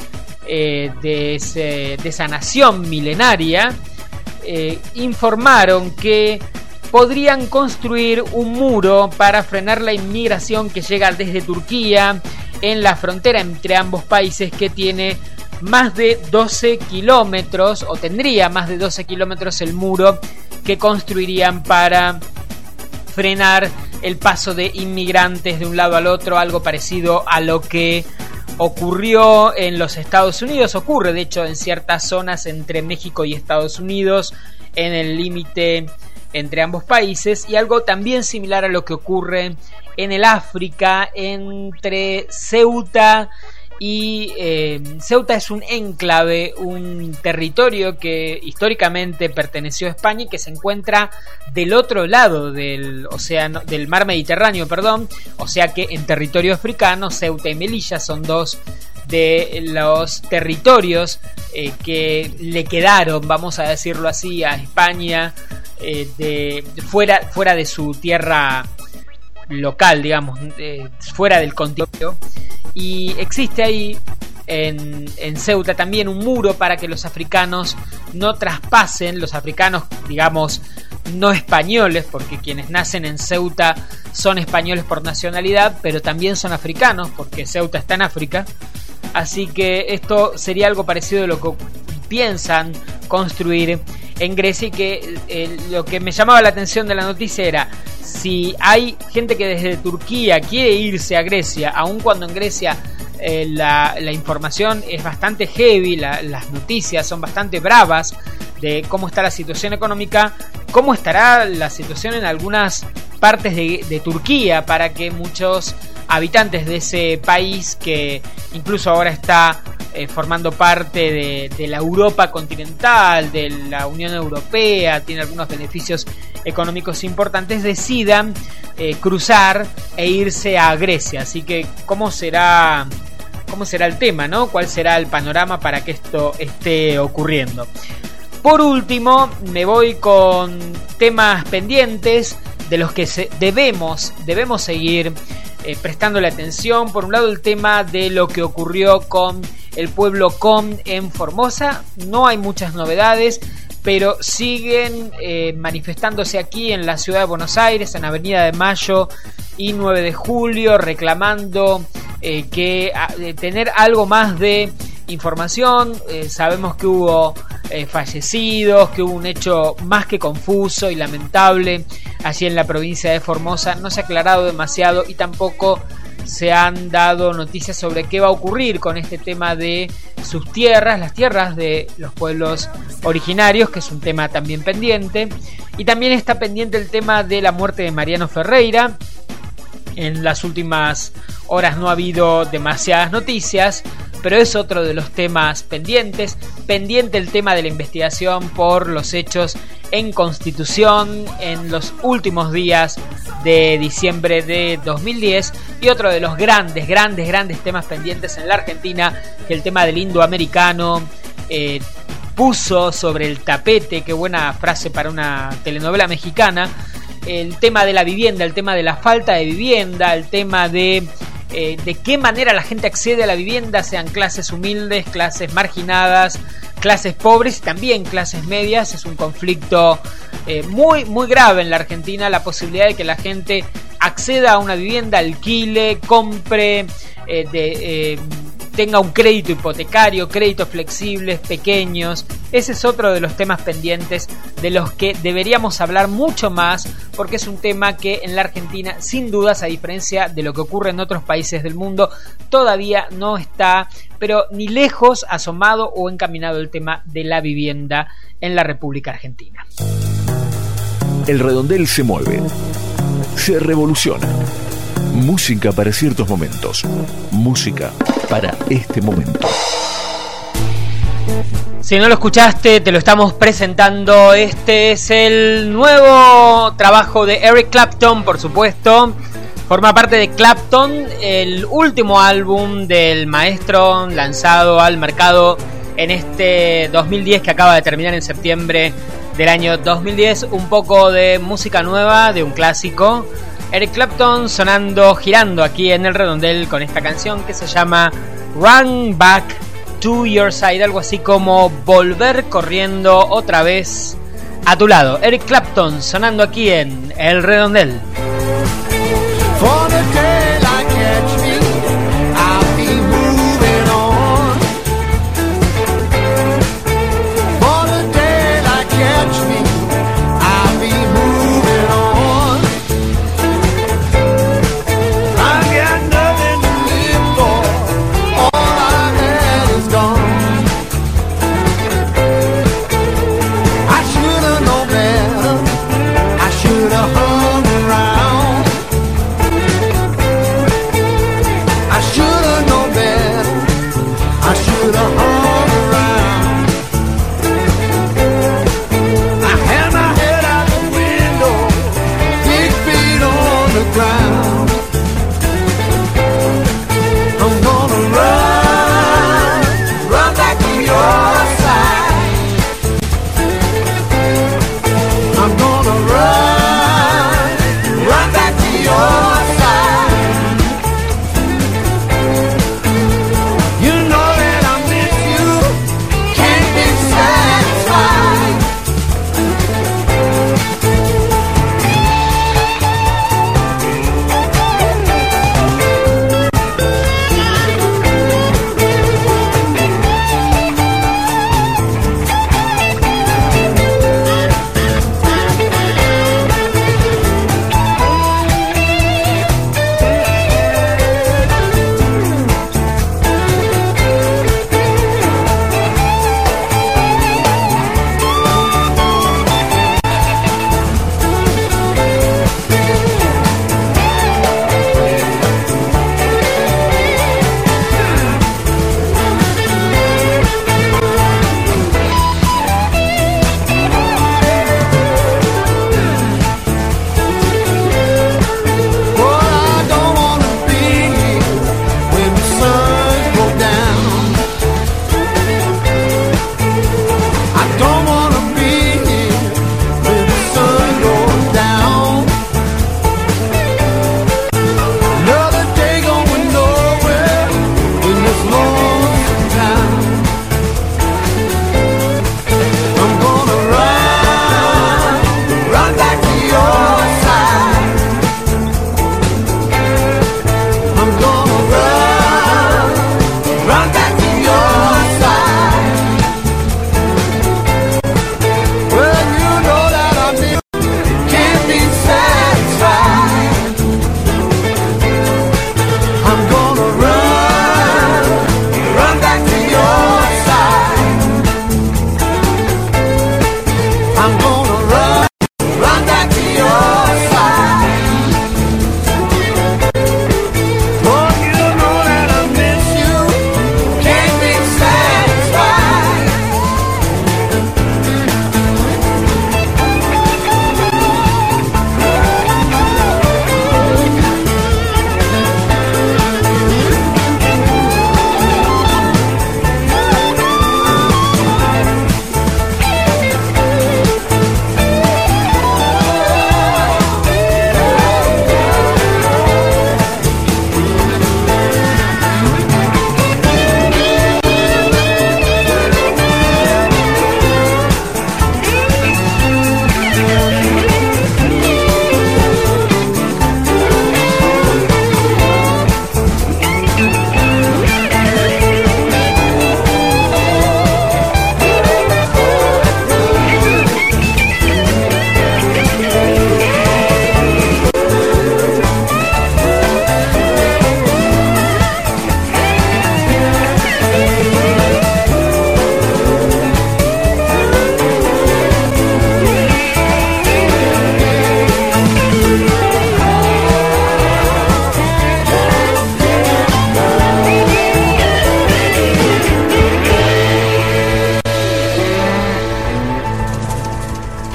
de esa nación milenaria informaron que podrían construir un muro para frenar la inmigración que llega desde Turquía en la frontera entre ambos países, que tiene más de 12 kilómetros, o tendría más de 12 kilómetros el muro que construirían para frenar el paso de inmigrantes de un lado al otro, algo parecido a lo que ocurrió en los Estados Unidos. Ocurre de hecho en ciertas zonas entre México y Estados Unidos, en el límite entre ambos países, y algo también similar a lo que ocurre en el África entre Ceuta y Ceuta es un enclave, un territorio que históricamente perteneció a España y que se encuentra del otro lado del océano, del mar Mediterráneo, o sea que en territorio africano Ceuta y Melilla son dos de los territorios que le quedaron, vamos a decirlo así, a España fuera de su tierra local, digamos, fuera del continente. Y existe ahí en Ceuta también un muro para que los africanos no traspasen, los africanos, digamos, no españoles, porque quienes nacen en Ceuta son españoles por nacionalidad, pero también son africanos, porque Ceuta está en África. Así que esto sería algo parecido a lo que piensan construir en Grecia, y que lo que me llamaba la atención de la noticia era si hay gente que desde Turquía quiere irse a Grecia, aun cuando en Grecia la información es bastante heavy, las noticias son bastante bravas de cómo está la situación económica, cómo estará la situación en algunas partes de Turquía, para que muchos habitantes de ese país, que incluso ahora está formando parte de la Europa continental, de la Unión Europea, tiene algunos beneficios económicos importantes, decidan cruzar e irse a Grecia. Así que ¿cómo será el tema, ¿no? ¿Cuál será el panorama para que esto esté ocurriendo? Por último, me voy con temas pendientes de los que debemos seguir prestándole atención. Por un lado, el tema de lo que ocurrió con el pueblo Kom en Formosa. No hay muchas novedades, pero siguen manifestándose aquí en la ciudad de Buenos Aires, en Avenida de Mayo y 9 de Julio, reclamando tener algo más de información. Sabemos que hubo fallecidos, que hubo un hecho más que confuso y lamentable allí en la provincia de Formosa. No se ha aclarado demasiado y tampoco se han dado noticias sobre qué va a ocurrir con este tema de sus tierras, las tierras de los pueblos originarios, que es un tema también pendiente. Y también está pendiente el tema de la muerte de Mariano Ferreira. En las últimas horas no ha habido demasiadas noticias, pero es otro de los temas pendientes. Pendiente el tema de la investigación por los hechos en Constitución en los últimos días de diciembre de 2010. Y otro de los grandes temas pendientes en la Argentina, que el tema del indoamericano puso sobre el tapete. Qué buena frase para una telenovela mexicana. El tema de la vivienda, el tema de la falta de vivienda, el tema de qué manera la gente accede a la vivienda, sean clases humildes, clases marginadas, clases pobres y también clases medias. Es un conflicto muy grave en la Argentina, la posibilidad de que la gente acceda a una vivienda, alquile, compre, tenga un crédito hipotecario, créditos flexibles, pequeños. Ese es otro de los temas pendientes de los que deberíamos hablar mucho más, porque es un tema que en la Argentina, sin dudas, a diferencia de lo que ocurre en otros países del mundo, todavía no está, pero ni lejos asomado o encaminado el tema de la vivienda en la República Argentina. El redondel se mueve, se revoluciona. Música para ciertos momentos. Música para este momento. Si no lo escuchaste, te lo estamos presentando. Este es el nuevo trabajo de Eric Clapton, por supuesto. Forma parte de Clapton, el último álbum del maestro lanzado al mercado en este 2010 que acaba de terminar en septiembre del año 2010. Un poco de música nueva, de un clásico. Eric Clapton girando aquí en el redondel con esta canción que se llama Run Back to Your Side, algo así como volver corriendo otra vez a tu lado. Eric Clapton sonando aquí en el redondel. Hung around.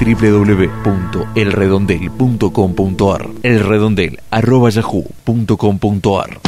www.elredondel.com.ar, elredondel@yahoo.com.ar.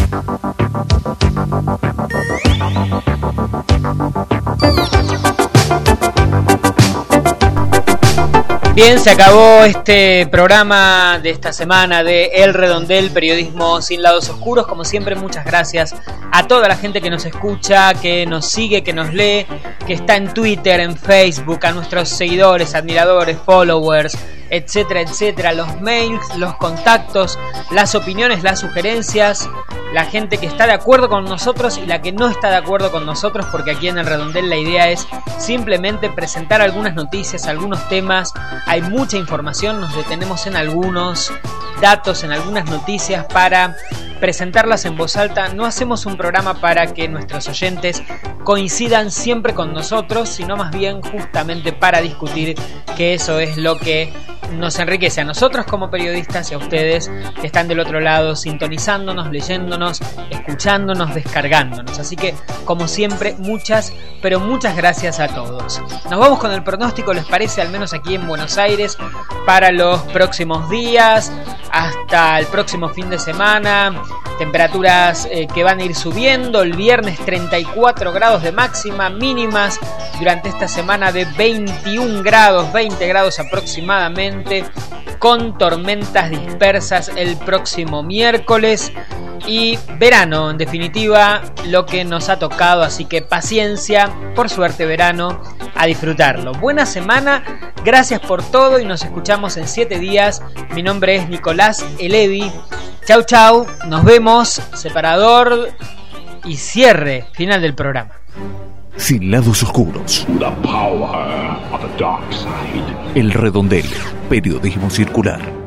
Bien, se acabó este programa de esta semana de El Redondel, periodismo sin lados oscuros. Como siempre, muchas gracias a toda la gente que nos escucha, que nos sigue, que nos lee, que está en Twitter, en Facebook, a nuestros seguidores, admiradores, followers, etcétera, etcétera, los mails, los contactos, las opiniones, las sugerencias, la gente que está de acuerdo con nosotros y la que no está de acuerdo con nosotros, porque aquí en El Redondel la idea es simplemente presentar algunas noticias, algunos temas. Hay mucha información, nos detenemos en algunos datos, en algunas noticias para presentarlas en voz alta. No hacemos un programa para que nuestros oyentes coincidan siempre con nosotros, sino más bien justamente para discutir, que eso es lo que nos enriquece a nosotros como periodistas y a ustedes que están del otro lado sintonizándonos, leyéndonos, escuchándonos, descargándonos. Así que, como siempre, muchas, pero muchas gracias a todos. Nos vamos con el pronóstico, ¿les parece? Al menos aquí en Buenos Aires, para los próximos días, hasta el próximo fin de semana. Temperaturas que van a ir subiendo. El viernes 34 grados de máxima, mínimas durante esta semana de 21 grados, 20 grados aproximadamente, con tormentas dispersas el próximo miércoles. Y verano, en definitiva, lo que nos ha tocado, así que paciencia, por suerte verano, a disfrutarlo. Buena semana, gracias por todo y nos escuchamos en 7 días. Mi nombre es Nicolás Elevi. Chau chau, nos vemos, separador y cierre final del programa. Sin lados oscuros. El Redondel, periodismo circular.